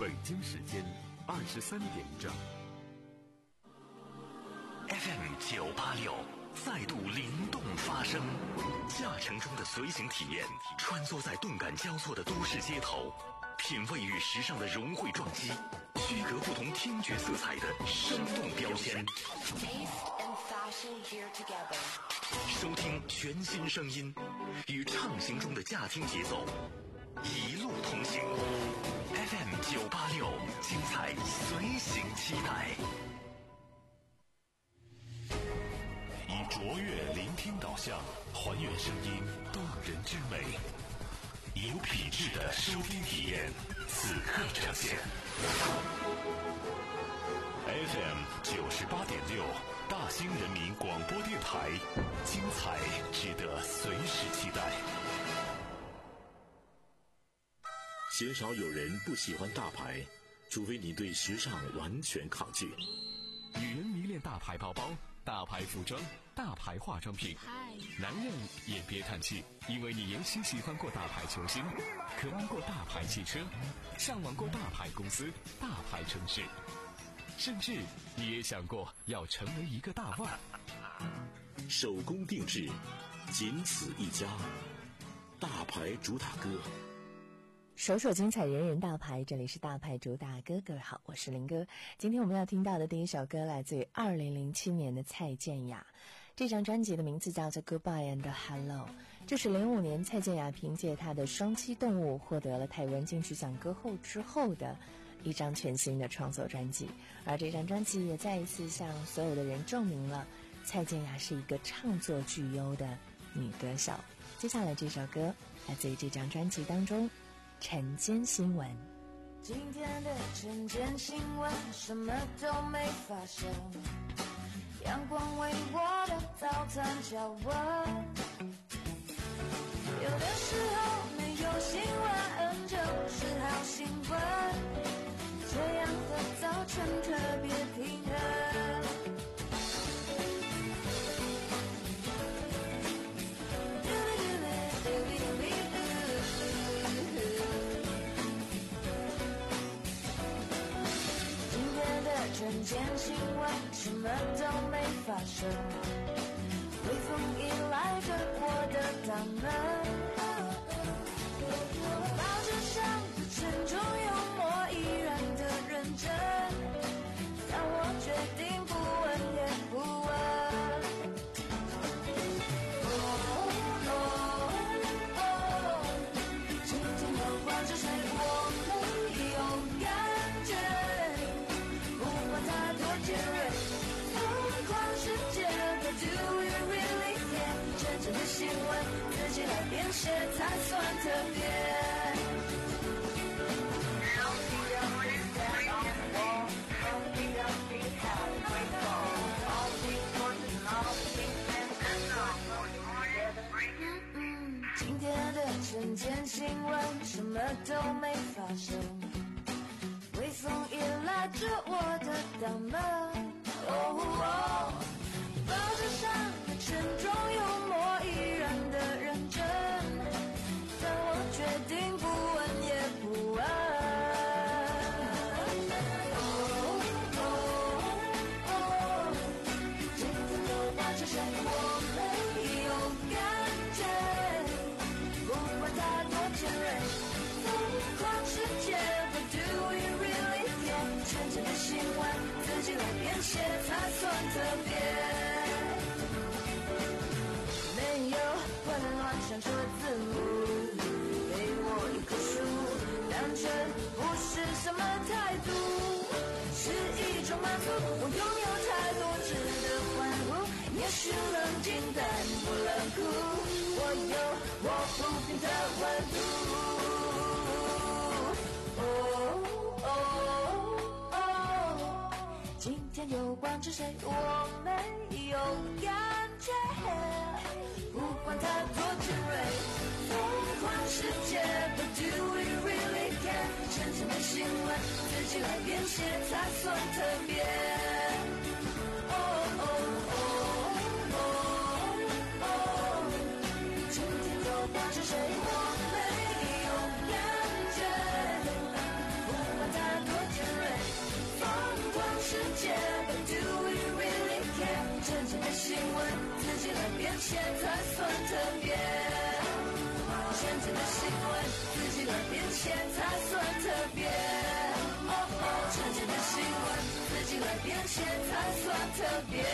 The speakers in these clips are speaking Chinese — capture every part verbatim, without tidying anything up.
北京时间二十三点整。 F M 九八六再度灵动发声，驾乘中的随行体验，穿梭在动感交错的都市街头，品味与时尚的融汇撞击，区隔不同听觉色彩的生动标签。收听全新声音，与畅行中的驾听节奏，一路同行。F M 九八六，精彩随行期待。以卓越聆听导向，还原声音动人之美，有品质的收听体验，此刻呈现。F M 九十八点六，大兴人民广播电台，精彩值得随时期待。 鲜少有人不喜欢大牌，除非你对时尚完全抗拒。 女人迷恋大牌包包、大牌服装、大牌化妆品，男人也别叹气，因为你也许喜欢过大牌球星，渴望过大牌汽车，向往过大牌公司、大牌城市，甚至你也想过要成为一个大腕。 手工定制，仅此一家，大牌主打歌。 首首精彩，人人大牌，这里是大牌主打歌。各位好，我是林哥。今天我们要听到的第一首歌来自于二零零七年的蔡健雅，这张专辑的名字叫做 Goodbye and Hello。 这是零五年蔡健雅凭借她的双栖动物获得了台湾金曲奖歌后之后的一张全新的创作专辑，而这张专辑也再一次向所有的人证明了蔡健雅是一个唱作俱优的女歌手。接下来这首歌来自于这张专辑当中晨间新闻。 今天的晨间新闻什么都没发生，阳光为我的早餐加温，有的时候没有新闻就是好新闻，这样的早晨特别平衡。晨间新闻什么都没发生，微风依赖着我的大门，报纸上的沉重幽默依然的认真，但我决定不问也不问。哦哦哦，今天不管是谁我没有感觉，太多尖锐，疯狂世界的 Do you really care？ 真正的新闻自己来编写才算特别。嗯，今天的晨间新闻什么都没发生，微风依赖着我的大门，哦哦，报纸上的沉重幽默依然的认真，但我决定不问也不问。哦哦哦，今天不管是谁我没有感觉，不管太多尖锐，疯狂世界的 Do you really？真正的新闻自己来编写才算特别，没有混乱闪烁字幕，给我一棵树，单纯不是什么态度，是一种满足。我拥有太多值得欢呼，也许冷静但不冷酷，我有我不变的温度。哦哦今天有关着谁我没有感觉，不管太多尖锐，疯狂世界 But do we really care？ 真正的新闻自己来编写才算特别。哦哦哦哦哦，今天有关着谁我没有感觉，不管太真正的新闻自己来编写才算特别，真正的新闻自己来编写才算特别，哦哦，真正的新闻自己来编写才算特别。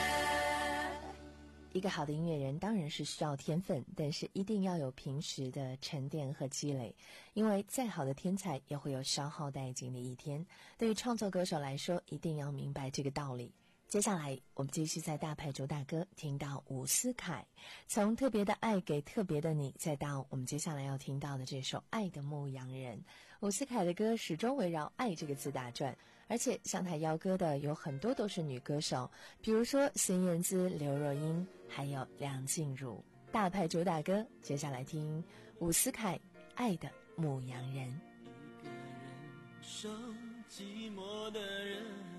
一个好的音乐人当然是需要天分，但是一定要有平时的沉淀和积累，因为再好的天才也会有消耗殆尽的一天。对于创作歌手来说，一定要明白这个道理。接下来我们继续在大牌主打歌听到伍思凯，从特别的爱给特别的你，再到我们接下来要听到的这首爱的牧羊人。伍思凯的歌始终围绕爱这个字打转，而且向他邀歌的有很多都是女歌手，比如说孙燕姿、刘若英还有梁静茹。大牌主打歌，接下来听伍思凯爱的牧羊人。 一个人受寂寞的人，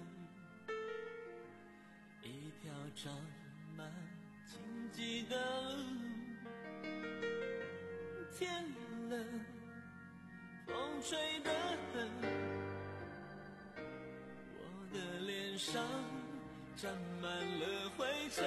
一条长满荆棘的路，天冷风吹得很，我的脸上沾满了灰尘。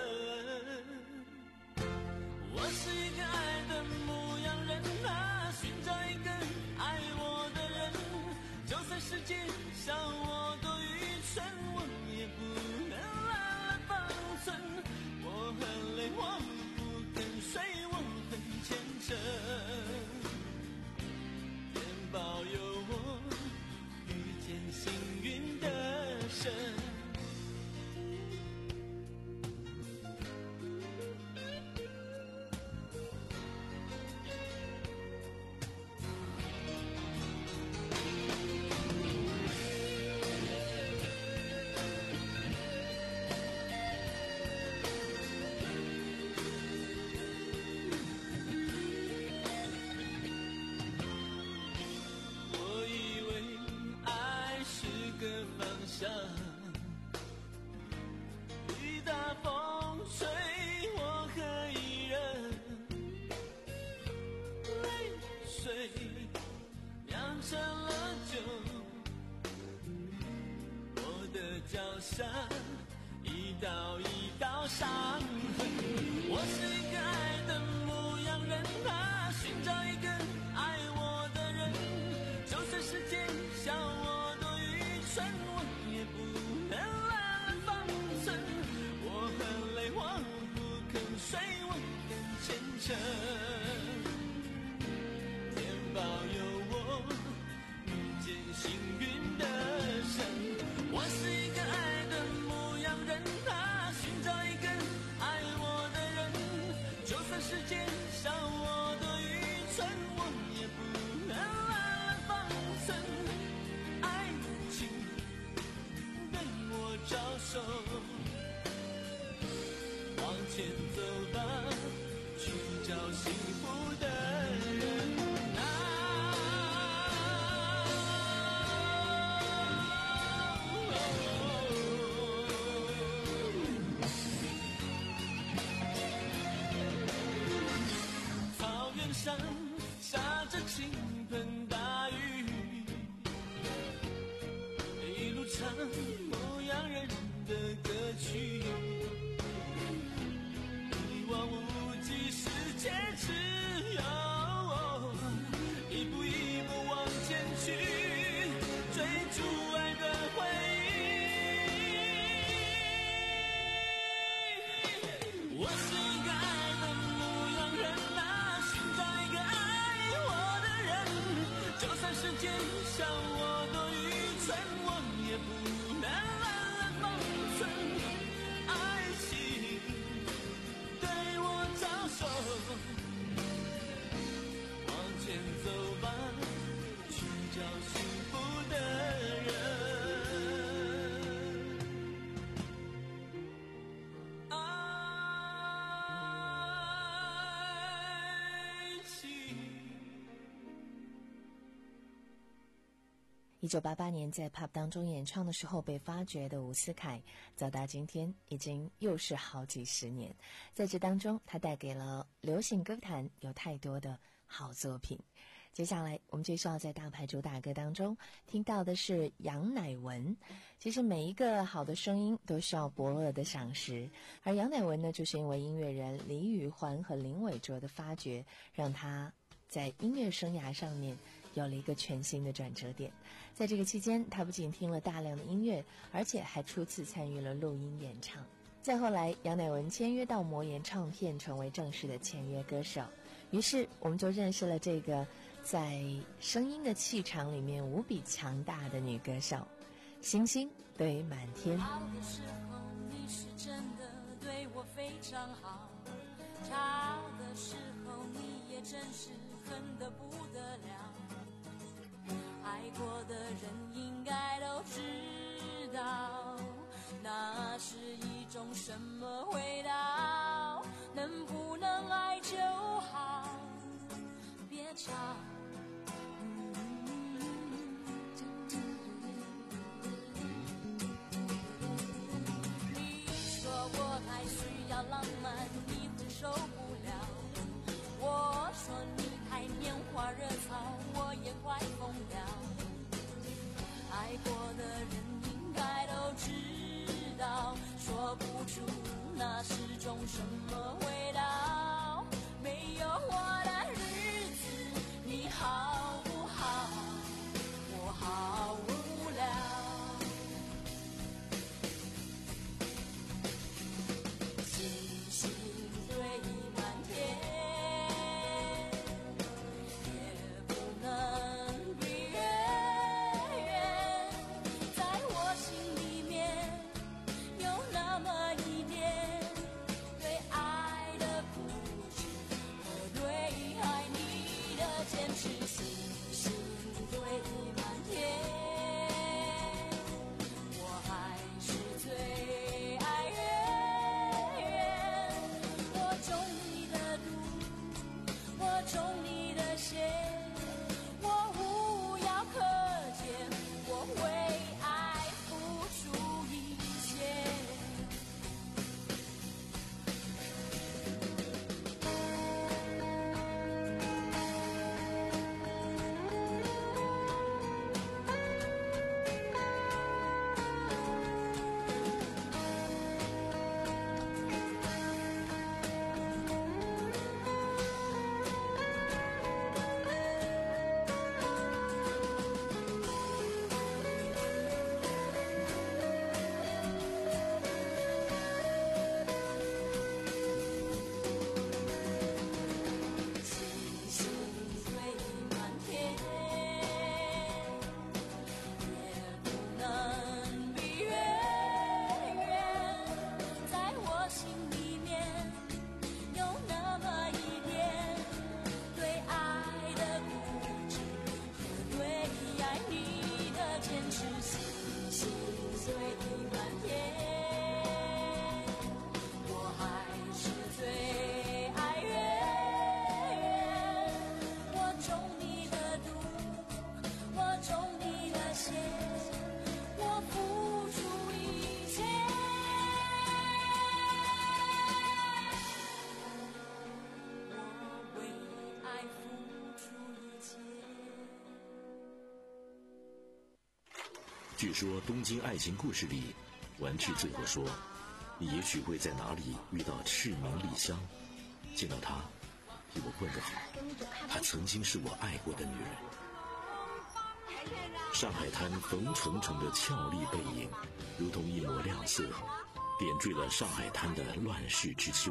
我是一个爱的牧羊人啊，寻找一个爱我的人，就算世界笑我多愚蠢，我也不能懒懒放纵。我很累，我不肯睡，我很虔诚，天保佑我遇见幸运的神。一大风吹，我可以忍，泪水酿成了酒，我的脚下一道一道伤痕。我是一个爱的牧羊人啊，寻找一个爱我的人，就算世界笑我多愚蠢，我也不能懒懒放纵。我很累，我不肯睡，我很虔诚，天保佑我遇见幸运的神。我是一个爱的牧羊人啊，寻找一个爱我的人，就算世界笑我多愚蠢，我也不能懒懒放纵。爱情对我招手，往前走吧，去找幸福的人。草原上下着倾盆大雨，一路唱牧羊人的歌曲，一望无际世界只有一步一步往前去，追逐爱的回忆。我是一个爱的牧羊人啊，寻找一个爱我的人，就算世界笑我多愚蠢，我也不能懒懒放纵。爱情对我招手，往前走吧，去找幸福的人。爱情一九八八年在 pub 当中演唱的时候被发掘的伍思凯，走到今天已经又是好几十年。在这当中，他带给了流行歌坛有太多的好作品。 接下来我们介绍在大牌主打歌当中听到的是杨乃文。其实每一个好的声音都需要伯乐的赏识，而杨乃文呢，就是因为音乐人李宇环和林伟卓的发掘，让他在音乐生涯上面有了一个全新的转折点。在这个期间，他不仅听了大量的音乐，而且还初次参与了录音演唱。再后来，杨乃文签约到魔岩唱片，成为正式的签约歌手。于是我们就认识了这个在声音的气场里面无比强大的女歌手，星星堆满天。 好的时候你是真的对我非常好，差的时候你也真是恨得不得了，爱过的人应该都知道，那是一种什么味道，能不能爱就好，别吵。你说我太需要浪漫，你会受不了，我说你太拈花惹草，我也快疯掉。爱过的人应该都知道，说不出那是种什么味道，没有我的日子你好不好？我好无聊。星星堆满天，也不能比月圆，在我心里面有那么一点对爱的固执和对爱你的坚持。星星堆满天，我还是最爱月圆。我中你的毒，我中你的邪，我无药可解，我为爱付出一切。星星堆满天，也不能比月圆，在我心里面有那么一点对爱的固执和对爱你的坚持。星星堆满天，我还是最爱月圆。我中你的毒，我中你的邪，我付出一切。我为爱付出一切。 据说《东京爱情故事》里，丸治最后说：“你也许会在哪里遇到赤名莉香，见到她，替我问个好，她曾经是我爱过的女人。”上海滩冯程程的俏丽背影，如同一抹亮色，点缀了上海滩的乱世之秋。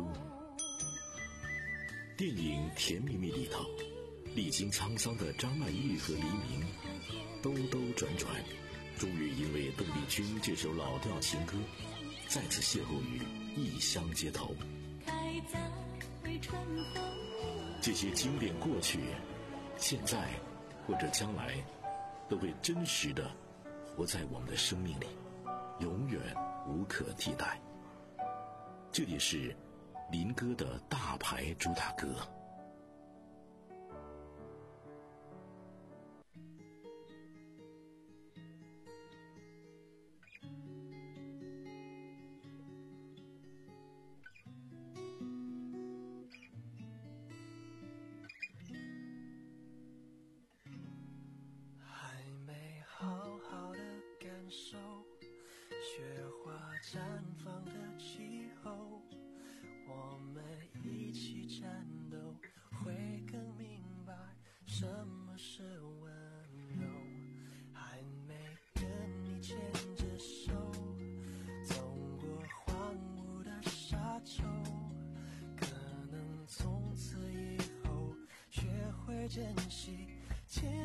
电影《甜蜜蜜》里头，历经沧桑的张曼玉和黎明，兜兜转转，终于因为邓丽君这首老调情歌，再次邂逅于异乡街头。 开在春风。 这些经典过去，现在或者将来，都会真实的活在我们的生命里，永远无可替代。这里是林哥的大牌主打歌。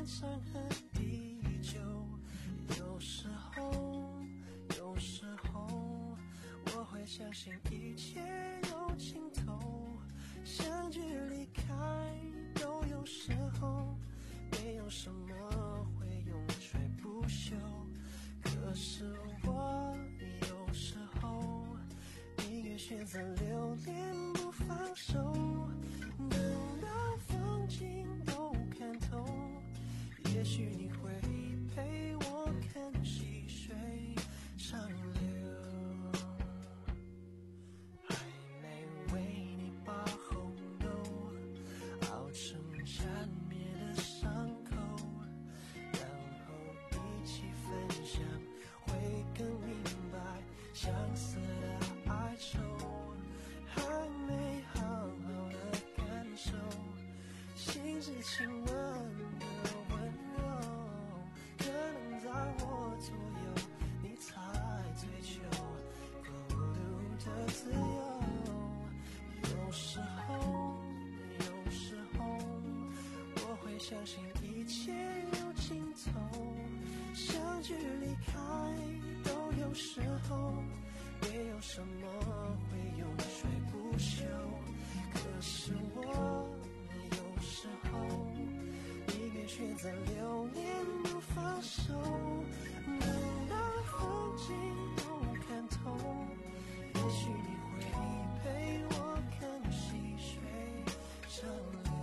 念伤痕依旧。有时候有时候我会相信一切有尽头，相聚离开都有时候，没有什么会永垂不朽。可是我有时候宁愿选择留恋不放手，等到风景都看透，也许你会陪我看细水长流。还没为你把红豆熬成缠绵的伤口，然后一起分享，会更明白相思的哀愁。还没好好的感受心之亲吻的温柔，可能在我左右你才追求孤独的自由。有时候有时候我会相信一切有尽头，相聚离开都有时候，没有什么会永垂不朽。可是我有时候宁愿选择留恋不放手，等到风景都看透，也许你会陪我看细水长流。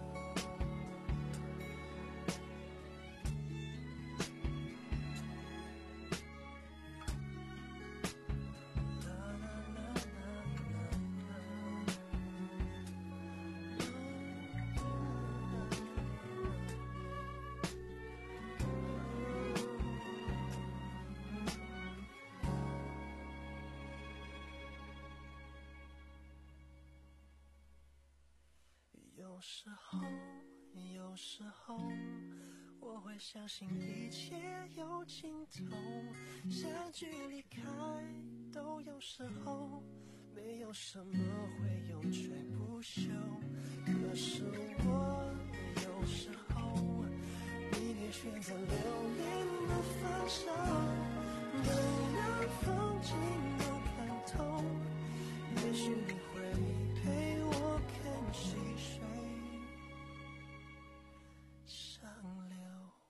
有时候有时候我会相信一切有尽头，相聚离开都有时候，没有什么会永垂不朽。可是我有时候宁愿选择留恋不放手，等到风景都看透，也许你会陪我看细水长流。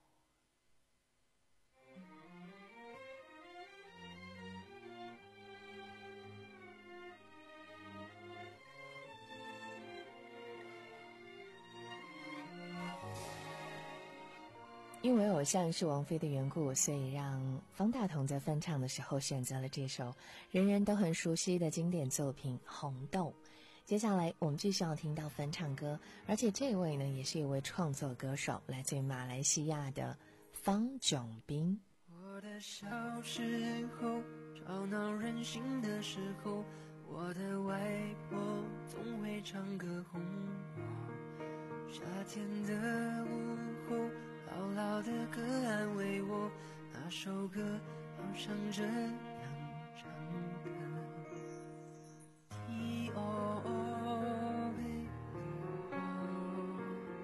因为偶像是王菲的缘故，所以让方大同在翻唱的时候选择了这首人人都很熟悉的经典作品《红豆》。接下来我们继续要听到翻唱歌，而且这位呢也是一位创作歌手，来自于马来西亚的方炯斌。 我的小时候，吵闹任性的时候，我的外婆总会唱歌哄我。夏天的午后，牢牢的歌安慰我，那首歌好像这样唱的。T O O B O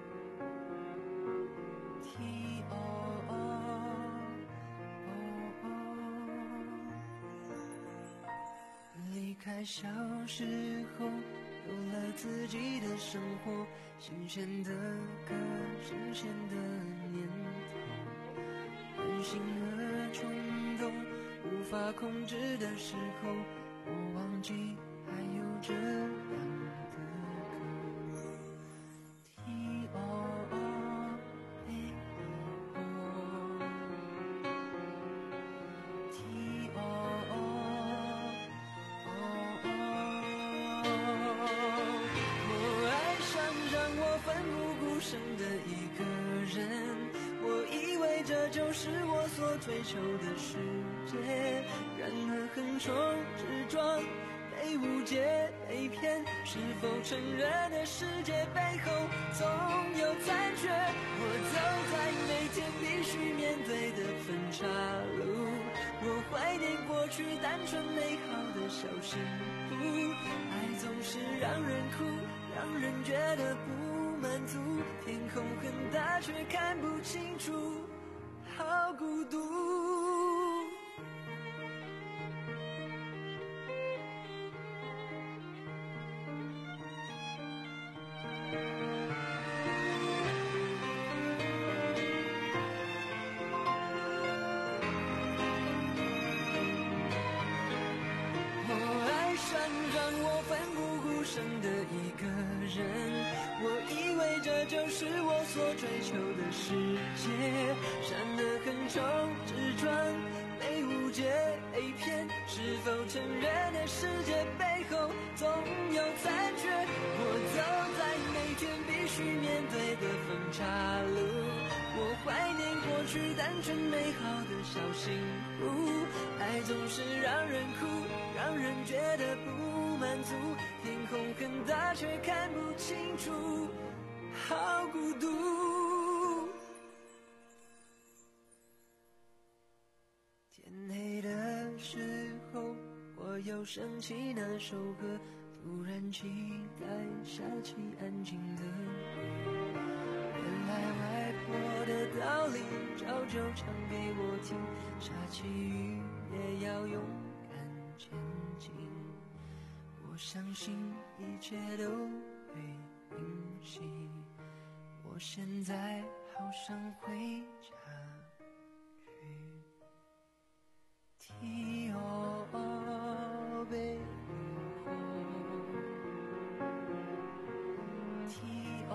T O O O O 离开小时候，有了自己的生活，新鲜的歌，新鲜的念头，任性和冲动无法控制的时候，我忘记还有这样的歌。 T O O B O T O O我爱上让我奋不顾身的一个人，我以为这就是我所追求的世界，然而横冲直撞，被误解被骗，是否承认的世界背后总有残缺，我走在每天必须面对的分岔路，我怀念过去单纯美好的小幸福，爱总是让人哭，让人觉得不满足，天空很大却看不清生的一个人。我以为这就是我所追求的世界，善恶横冲直撞，被误解被骗，是否承认的世界背后总有残缺？我走在每天必须面对的分岔路，我怀念过去单纯美好的小幸福。爱总是让人哭，让人觉得不满足，天空很大却看不清楚，好孤独。天黑的时候，我又想起那首歌，突然期待下起安静的雨。原来外婆的道理早就唱给我听，下起雨也要勇敢前进。我相信一切都会平息，我现在好想回家去。天黑被雨红，天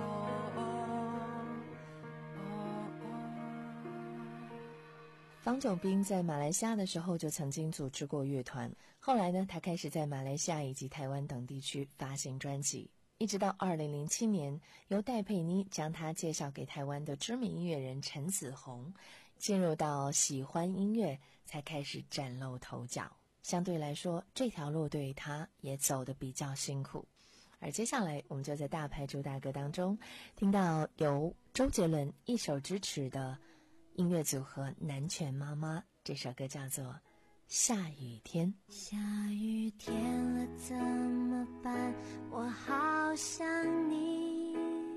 方炯斌在马来西亚的时候就曾经组织过乐团，后来呢，他开始在马来西亚以及台湾等地区发行专辑，一直到二零零七年，由戴佩妮将他介绍给台湾的知名音乐人陈子鸿，进入到喜欢音乐，才开始崭露头角。相对来说，这条路对他也走得比较辛苦。而接下来，我们就在大牌主打歌当中听到由周杰伦一手支持的音乐组合南拳妈妈，这首歌叫做《下雨天》。 下雨天了怎么办？我好想你，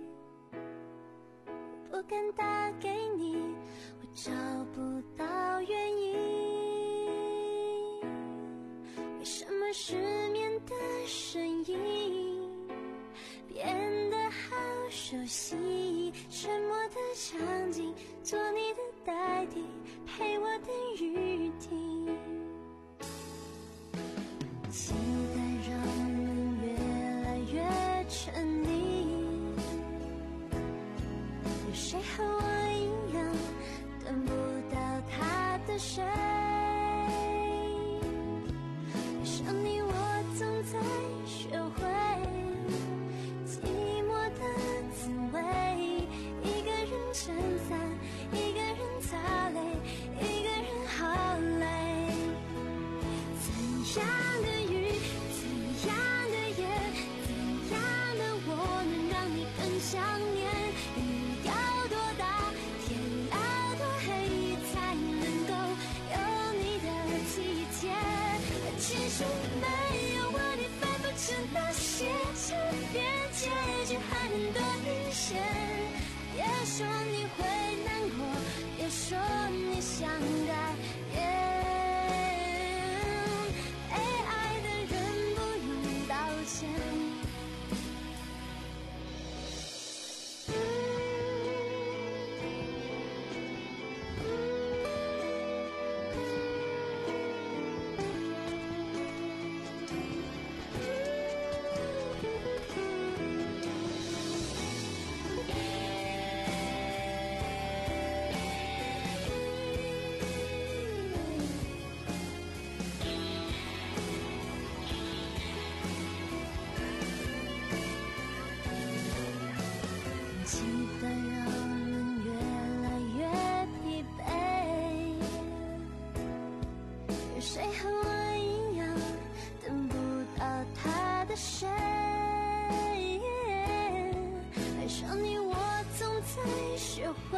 不敢打给你，我找不到原因。为什么失眠的声音变得好熟悉？沉默的场景，做你的代替，陪我等雨停。期待让人越来越沉溺，有谁和我一样等不到他的谁？爱上你我总在学会寂寞的滋味，一个人撑伞，一个人擦泪，一个人好累。怎样的雨，怎样的夜，怎样的我能让你更想念？雨要多大，天要多黑，才能够有你的体贴？其实没有我，你分不成那些差别，结局还能多明显。别说你会难过，别说你想改变，被爱的人不用道歉。期待让人越来越疲惫，有谁和我一样等不到他的谁？爱上你我总在学会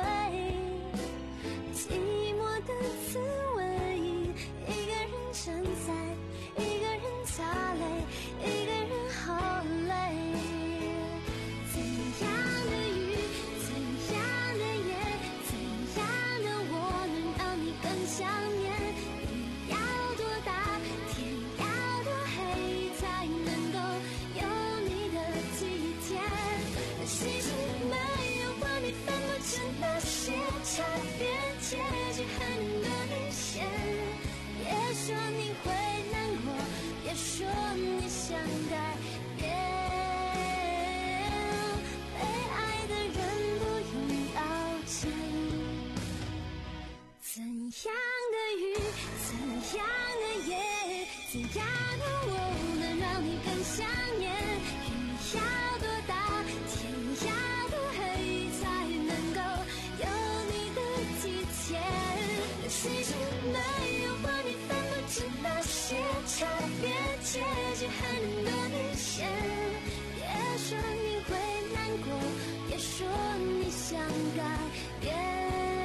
寂寞的滋味，一个人承载，一个人擦泪，一个人好累。怎样的雨，怎样的夜，怎样的我能让你更想念？雨要多大，天要多黑，才能够有你的体贴？其实没有我，你分不成那些差别，结局还能多明显。别说你会难过，别说你想改变。 雨，怎样的夜，怎样的我能让你更想念？雨要多大，天要多黑，才能够有你的体贴？世界没有画面分不清那些差别，接近很多明显。别说你会难过，别说你想改变。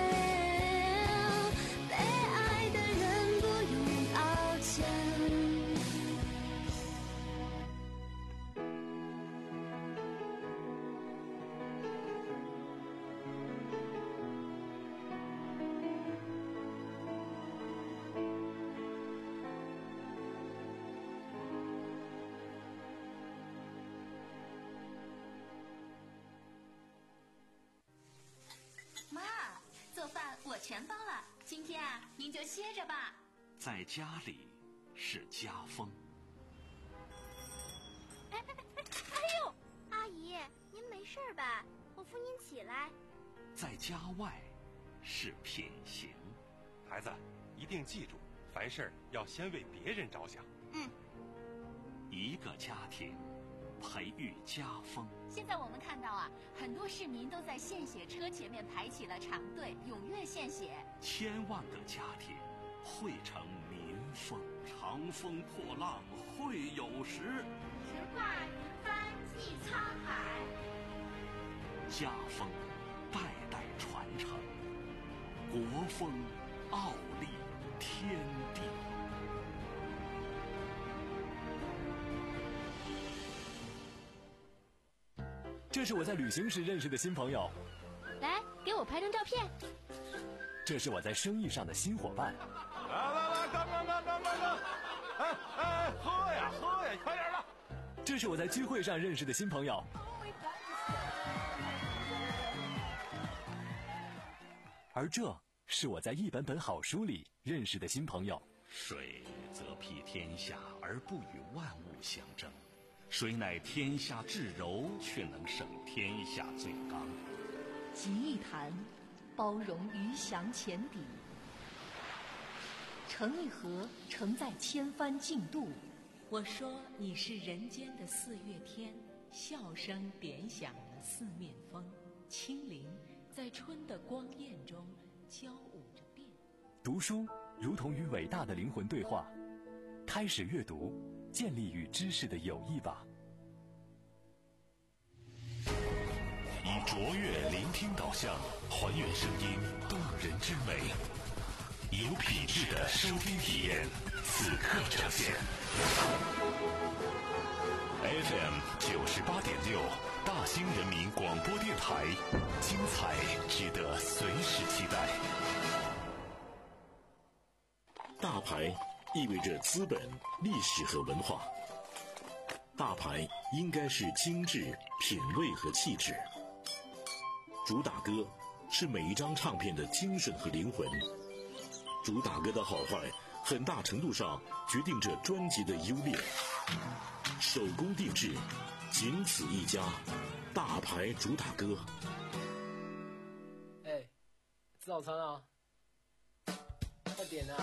全包了，今天啊，您就歇着吧。 在家里是家风。 哎哎哎！哎呦，阿姨，您没事吧？我扶您起来。 在家外是品行。 孩子，一定记住，凡事要先为别人着想。 嗯。 一个家庭培育家风。 现在我们看到啊，很多市民都在献血车前面排起了长队，踊跃献血。 千万个家庭汇成民风，长风破浪会有时， 直挂云帆济沧海。 家风代代传承，国风傲立天地。 这是我在旅行时认识的新朋友， 来给我拍张照片。 这是我在生意上的新伙伴。 来来来，干干干干干干！哎哎，喝呀喝呀，快点的！ 这是我在聚会上认识的新朋友。而这是我在一本本好书里认识的新朋友。 水则披天下而不与万物相争。谁乃天下至柔，却能胜天下最刚。 集一坛，包容鱼翔浅底；成一河，承载千帆竞渡。我说你是人间的四月天，笑声点响了四面风，清灵在春的光艳中交舞着变。 读书如同与伟大的灵魂对话，开始阅读，建立与知识的友谊吧。 以卓越聆听导向，还原声音动人之美，有品质的收听体验，此刻呈现。F M 九十八点六，大兴人民广播电台，精彩值得随时期待。 大牌意味着资本、历史和文化。大牌应该是精致、品味和气质。主打歌是每一张唱片的精神和灵魂。主打歌的好坏，很大程度上决定着专辑的优劣。手工定制，仅此一家，大牌主打歌。 哎，吃早餐啊！快点啊！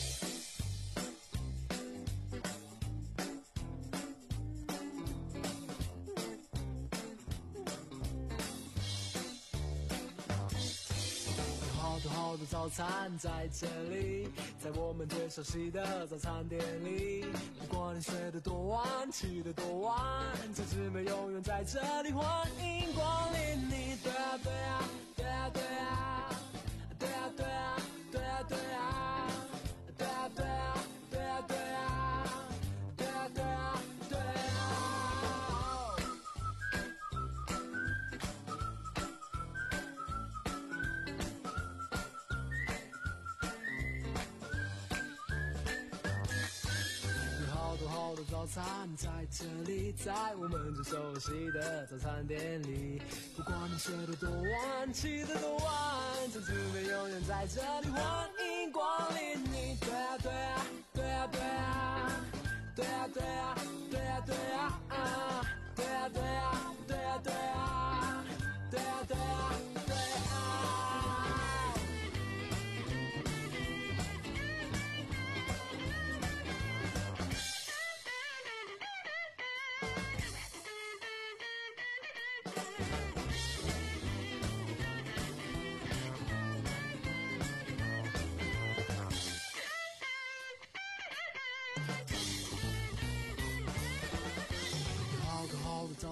有好多早餐在这里，在我们最熟悉的早餐店里。不管你睡得多晚，起得多晚，这姊妹永远在这里，欢迎光临你。对啊对啊对啊对啊对啊对啊对啊对啊对啊对啊对啊对啊对啊对啊对啊。好多早餐在这里，在我们最熟悉的早餐店里。不管你睡得多晚，起得多晚，这姊妹永远在这里，欢迎光临你。对啊对啊对啊对啊对啊对啊对啊对啊对啊对啊对啊对啊对啊对啊对啊。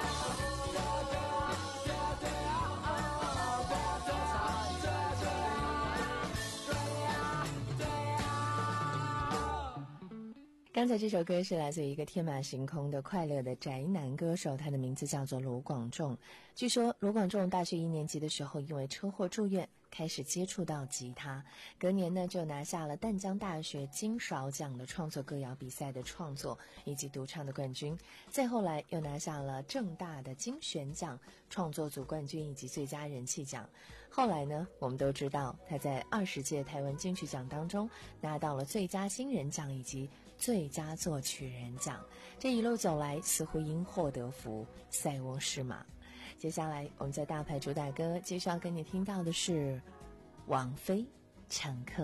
刚才这首歌是来自于一个天马行空的快乐的宅男歌手，他的名字叫做卢广仲。据说卢广仲大学一年级的时候因为车祸住院，开始接触到吉他，隔年呢就拿下了淡江大学金勺奖的创作歌谣比赛的创作以及独唱的冠军，再后来又拿下了政大的金选奖创作组冠军以及最佳人气奖。后来呢，我们都知道他在二十届台湾金曲奖当中拿到了最佳新人奖以及最佳作曲人奖，这一路走来似乎因祸得福，塞翁失马。接下来我们在大牌主打歌接下要跟你听到的是王菲乘客。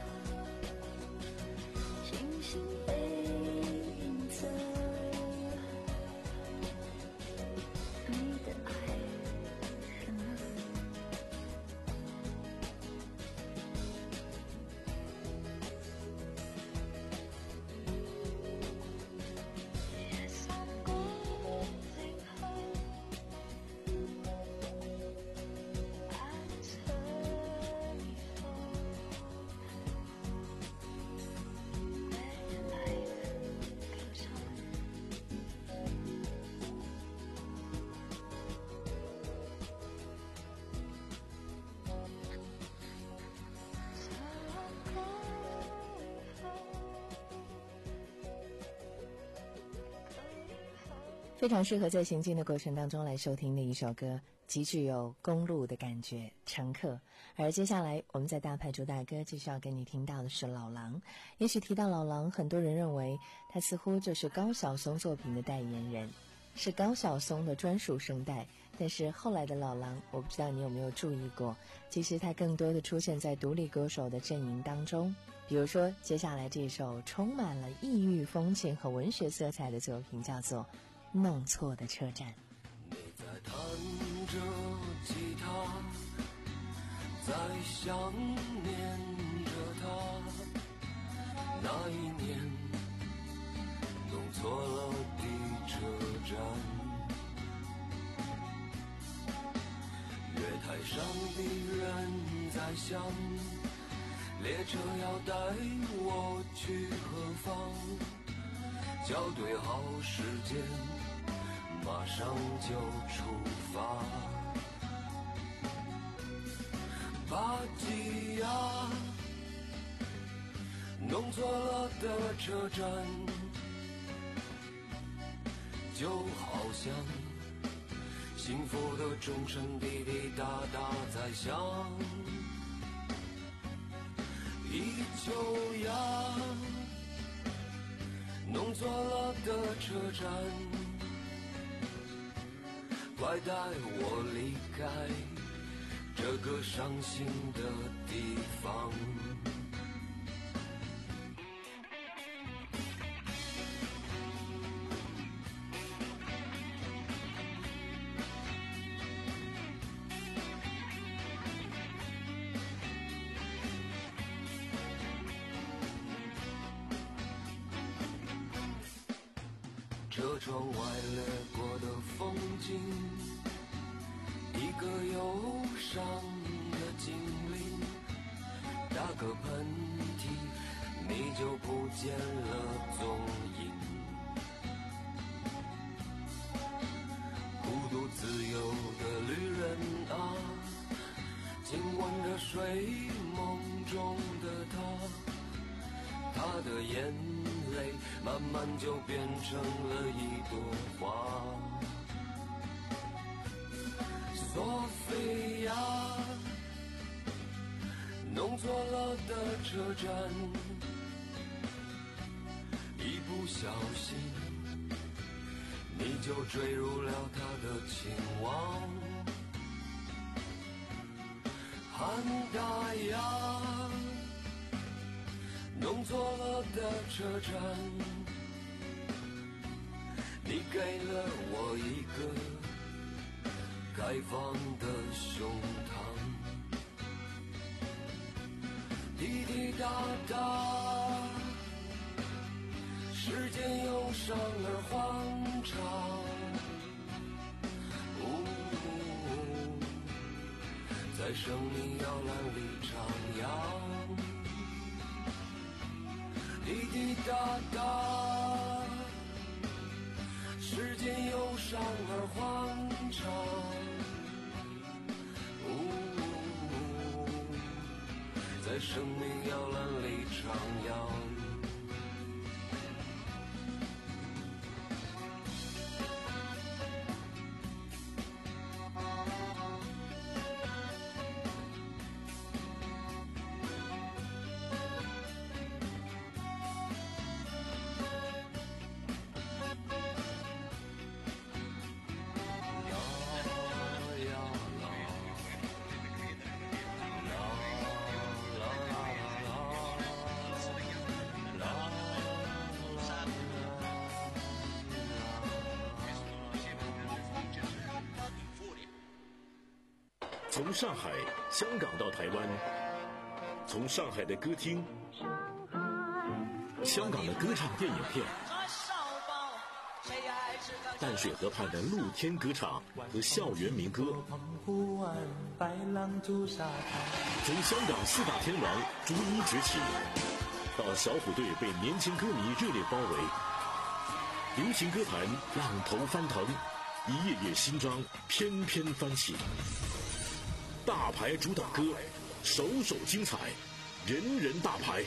星星被映测， 非常适合在行进的过程当中来收听的一首歌，极具有公路的感觉，乘客。而接下来我们在大牌主打歌继续要给你听到的是老狼。也许提到老狼，很多人认为他似乎就是高晓松作品的代言人，是高晓松的专属声带。但是后来的老狼，我不知道你有没有注意过，其实他更多的出现在独立歌手的阵营当中。比如说接下来这首充满了异域风情和文学色彩的作品，叫做《弄错的车站》。 你在弹着吉他，在想念着他，那一年弄错了的车站，月台上的人在想，列车要带我去何方，校对好时间，马上就出发。巴吉亚，弄错了的车站，就好像幸福的钟声滴滴答答在响。一秋呀，弄错了的车站，快带我离开这个伤心的地方。车窗外掠过的风景，一个忧伤的精灵，打个喷嚏你就不见了踪影。孤独自由的旅人啊，亲吻着睡梦中的他，他的眼泪慢慢就变成了一朵花。索菲亚，弄错了的车站，一不小心你就坠入了他的情网。汉达亚，弄错了的车站，你给了我一个开放的胸膛。滴滴答答，时间忧伤而欢畅。呜，在生命摇篮里徜徉。滴滴答答，时间忧伤而欢畅。呜，在生命摇篮里徜徉。 从上海、香港到台湾，从上海的歌厅、香港的歌唱电影片，淡水河畔的露天歌唱和校园民歌，从香港四大天王逐一崛起，到小虎队被年轻歌迷热烈包围，流行歌坛浪头翻腾，一页页新章翩翩翻起。大牌主打歌，首首精彩，人人大牌。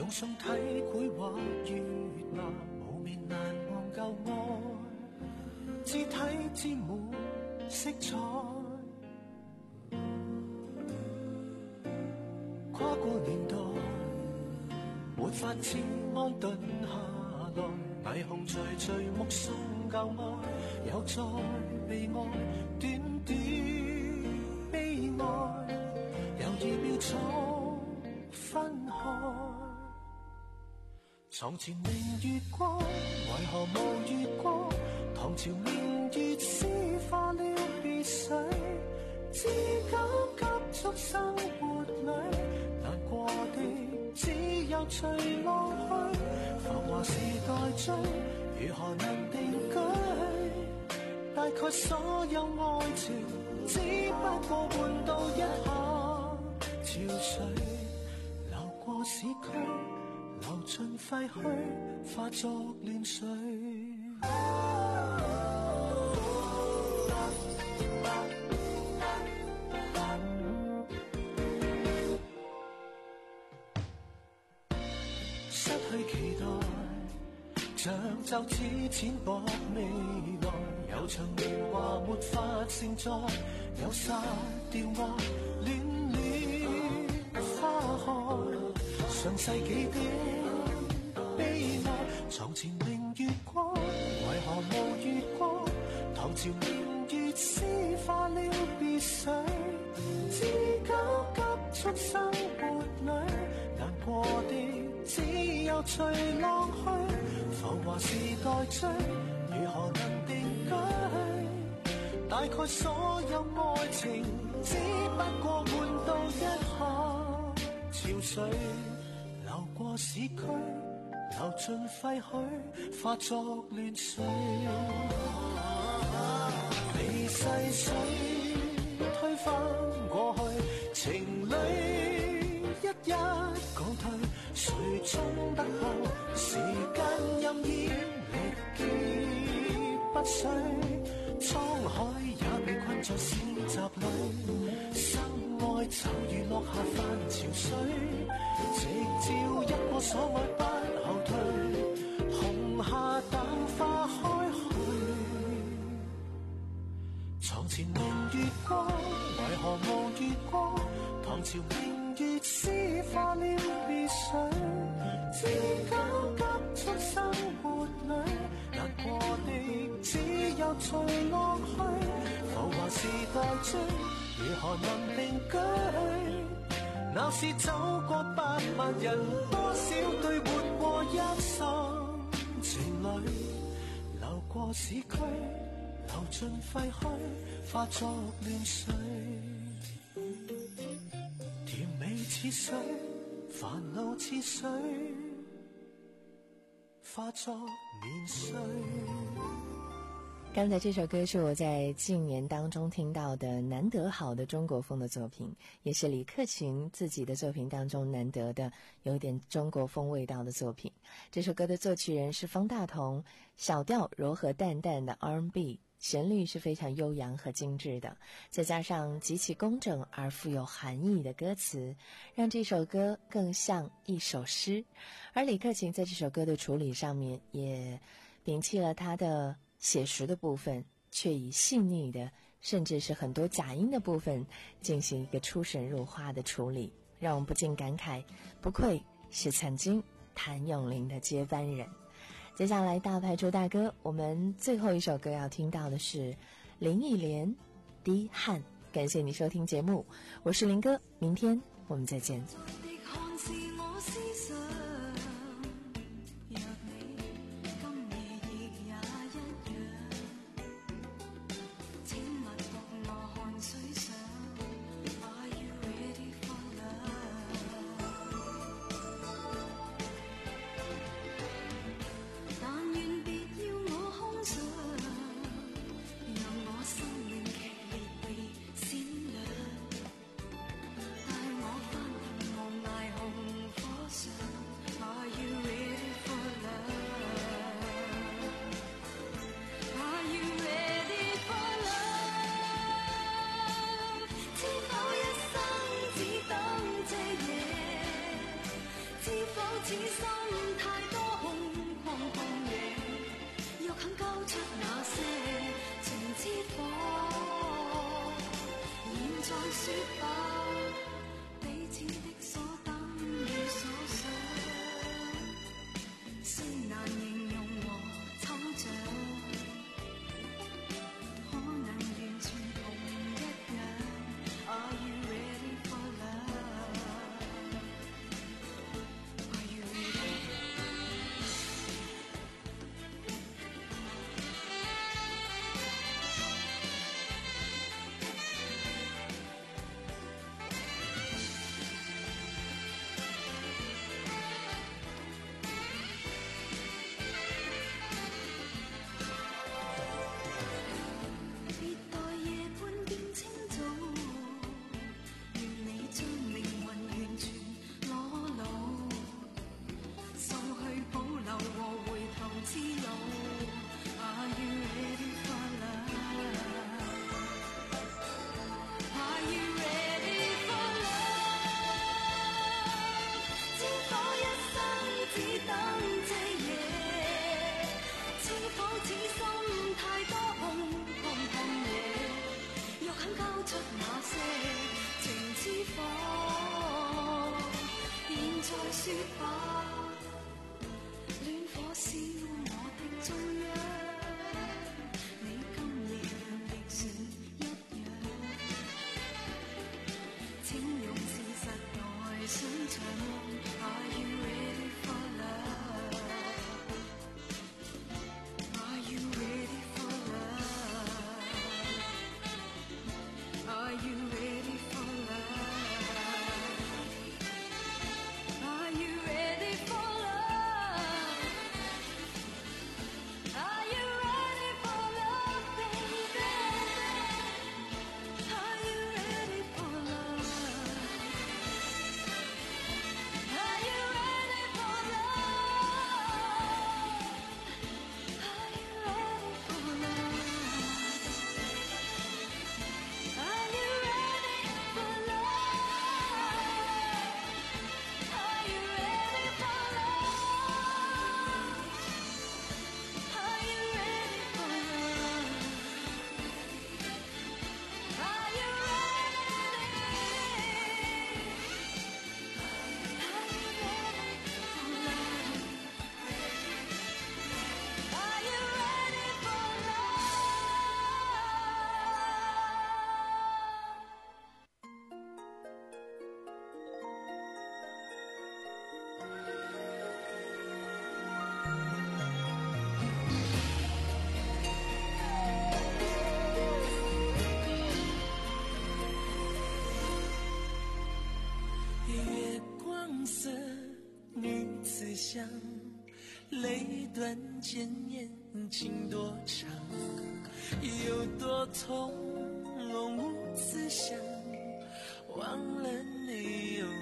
用送體繪畫月牙，無眠難忘舊愛，肢體沾滿色彩。跨過年代，沒法子安頓下來，霓虹徐徐目送舊愛，又再被愛，短短悲哀，猶豫秒速分開。床前明月光，為何無月光？唐朝明月詩化了別緒，知交急速生活裏，難過的只有隨浪去。浮華時代中，如何能定居？大概所有愛情，只不過換到一下潮水，流過市區，流盡廢墟，化作亂水。失去期待，像就此淺薄未來，悠長年華沒法承載，有殺掉愛，戀戀花開，上世紀的悲哀。床前明月光，為何無月光？唐朝明月詩化了別緒，知交急速生活裏，難過的只有隨浪去。浮華時代追，如何能定居？大概所有愛情，只不過換到一下潮水，流過市區，流盡廢墟，化作亂水。被逝水推翻過去，情侶一一告退，誰終得到？時間任意力竭不衰，滄海也被困在市集裏，生愛就如落下泛潮水，直照一過所愛不後退，紅霞淡化開去。床前明月光，為何無月光？唐朝明月詩化了別緒，知交急速生活裏，難過的只有隨浪去。浮華時代追，如何能定居？鬧市走過百萬人，多少對活過一生情侶，流過市區，流盡廢墟，化作亂水。甜美似水，煩惱似水，化作年歲。 刚才这首歌是我在近年当中听到的难得好的中国风的作品，也是李克勤自己的作品当中难得的有点中国风味道的作品。这首歌的作曲人是方大同，小调柔和淡淡的 R and B， 旋律是非常悠扬和精致的，再加上极其工整而富有含义的歌词，让这首歌更像一首诗。而李克勤在这首歌的处理上面也摒弃了他的写实的部分，却以细腻的甚至是很多假音的部分进行一个出神入化的处理，让我们不禁感慨，不愧是曾经谭咏麟的接班人。接下来大牌朱大哥，我们最后一首歌要听到的是林忆莲《滴汗》。感谢你收听节目，我是林哥，明天我们再见。 帶我翻騰無涯紅火上。 翅膀，戀火燒我的中央，你今夜亦是一樣，請用事實來想像 Are you ready for love? Are you ready for love? Are you ready for love? Are you ready for love? Are you ready for love, baby? Are you ready for love? Are you ready for love? Are you ready for love? Are you ready for love? Are you ready for love? Are you ready for love? Are you 月光色女子香，泪断剑眼情多长，有多痛龙无此想，忘了你哦。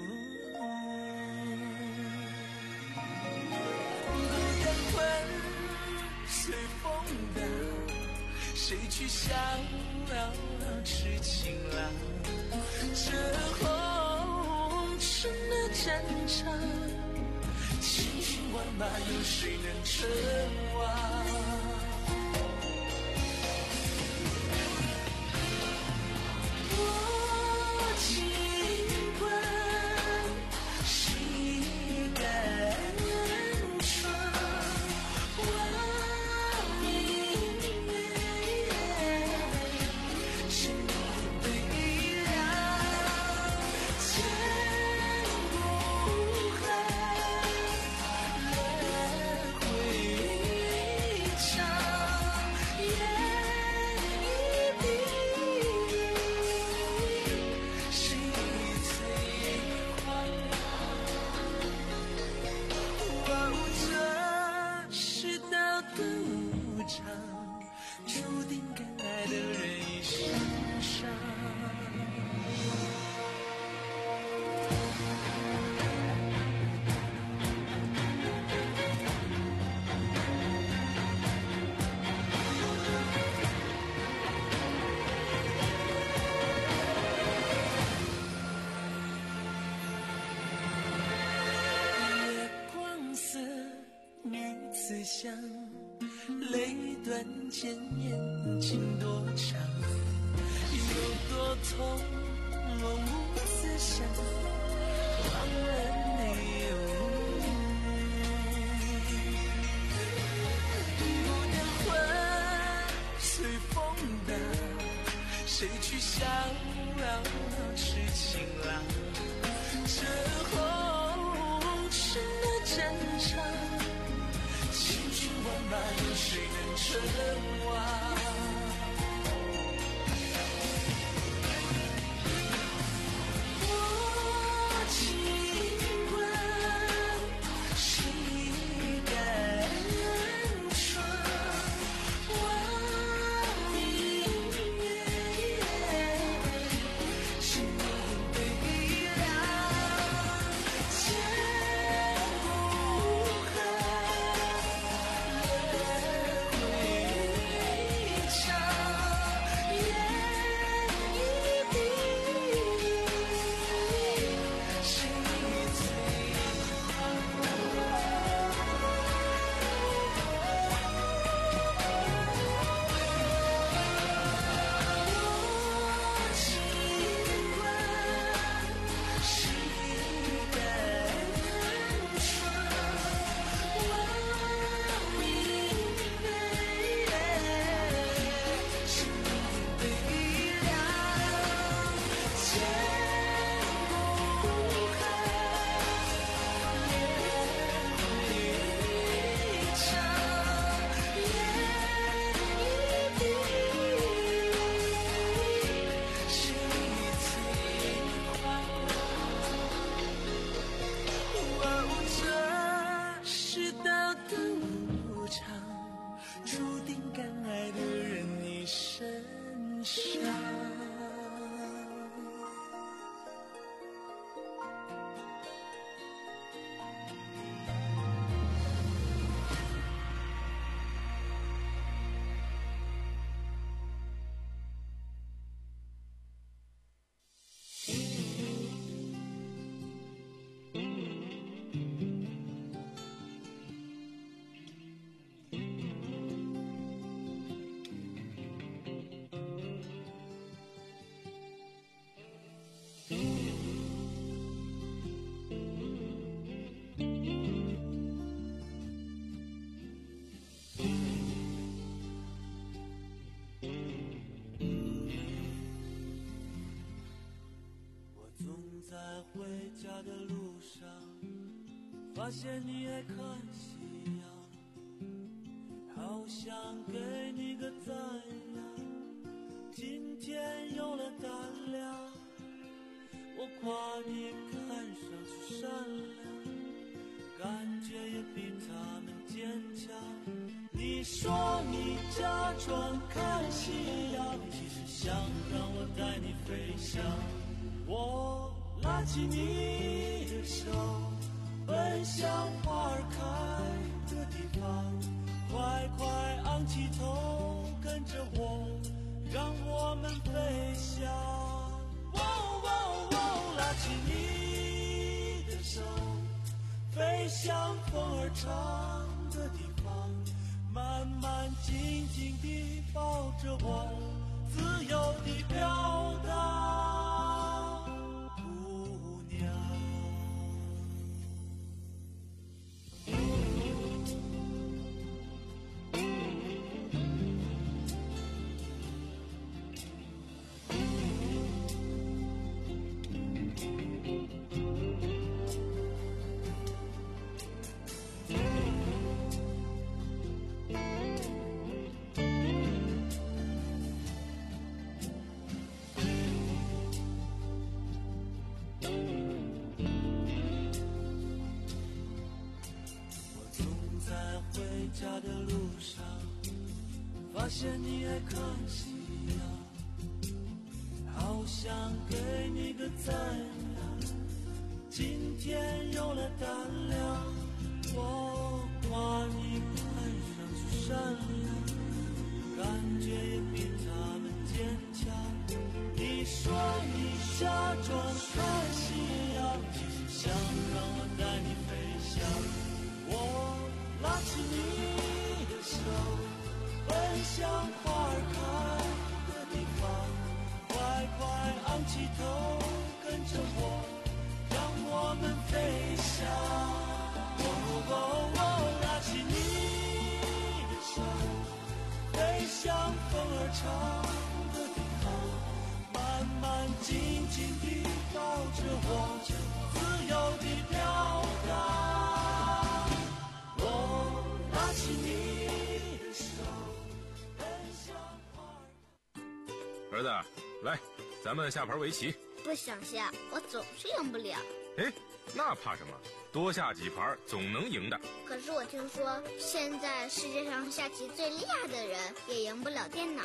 孤单魂随风荡，谁去逍遥痴情郎？这红尘的战场，千军万马，有谁能称王？我尽管谁敢闯？望明月，谁能悲凉？千古恨，轮回长，眼一闭，谁最狂妄？哦，这世道的无常，注定该爱的人已受伤。月光色女子香，泪断剑眼情多长，有多痛我无此想，忘了你哦。孤单魂随风荡，谁去逍遥痴情郎？这红尘的战场，千军万马，有谁能称王？我尽管谁敢闯？望明月，谁能悲凉？千古恨，轮回发现你爱看夕阳，好想给你个赞呀，今天有了胆量，我夸你看上去善良，感觉也比他们坚强。你说你假装看夕阳，其实想让我带你飞翔。我拉起你的手，奔向花儿开的地方，快快昂起头，跟着我，让我们飞翔。哦哦哦，拉起你的手，飞向风儿长的地方，慢慢静静地抱着我，自由地飘荡，姑娘。家的路上，发现你爱看夕阳，好想给你个赞呀，今天有了胆量，我夸你看上去善良，感觉也比他们坚强。你说你假装看夕阳，其实想让我带你飞翔。我拉起你的手，奔向花儿开的地方，快快昂起头，跟着我，让我们飞翔。哦哦哦，拉起你的手，飞向风儿长的地方，慢慢静静地抱着我，自由地飘荡。 儿子，来，咱们下盘围棋。 不想下，我总是赢不了。 哎，那怕什么？多下几盘总能赢的。 可是我听说，现在世界上下棋最厉害的人也赢不了电脑。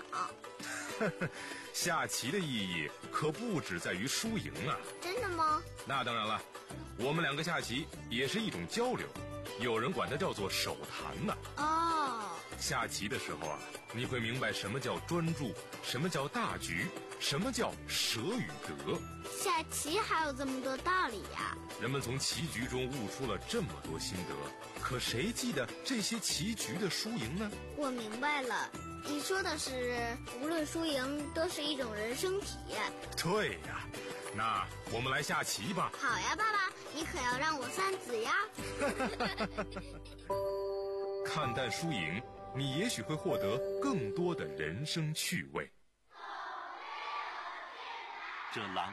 下棋的意义可不只在于输赢啊。 真的吗？ 那当然了，我们两个下棋也是一种交流，有人管它叫做手谈呢。 哦。 下棋的时候啊，你会明白什么叫专注，什么叫大局，什么叫舍与得。 下棋还有这么多道理呀！ 人们从棋局中悟出了这么多心得，可谁记得这些棋局的输赢呢？ 我明白了，你说的是无论输赢都是一种人生体验。 对呀，那我们来下棋吧。 好呀，爸爸，你可要让我算子呀。 看淡输赢，你也许会获得更多的人生趣味。 这狼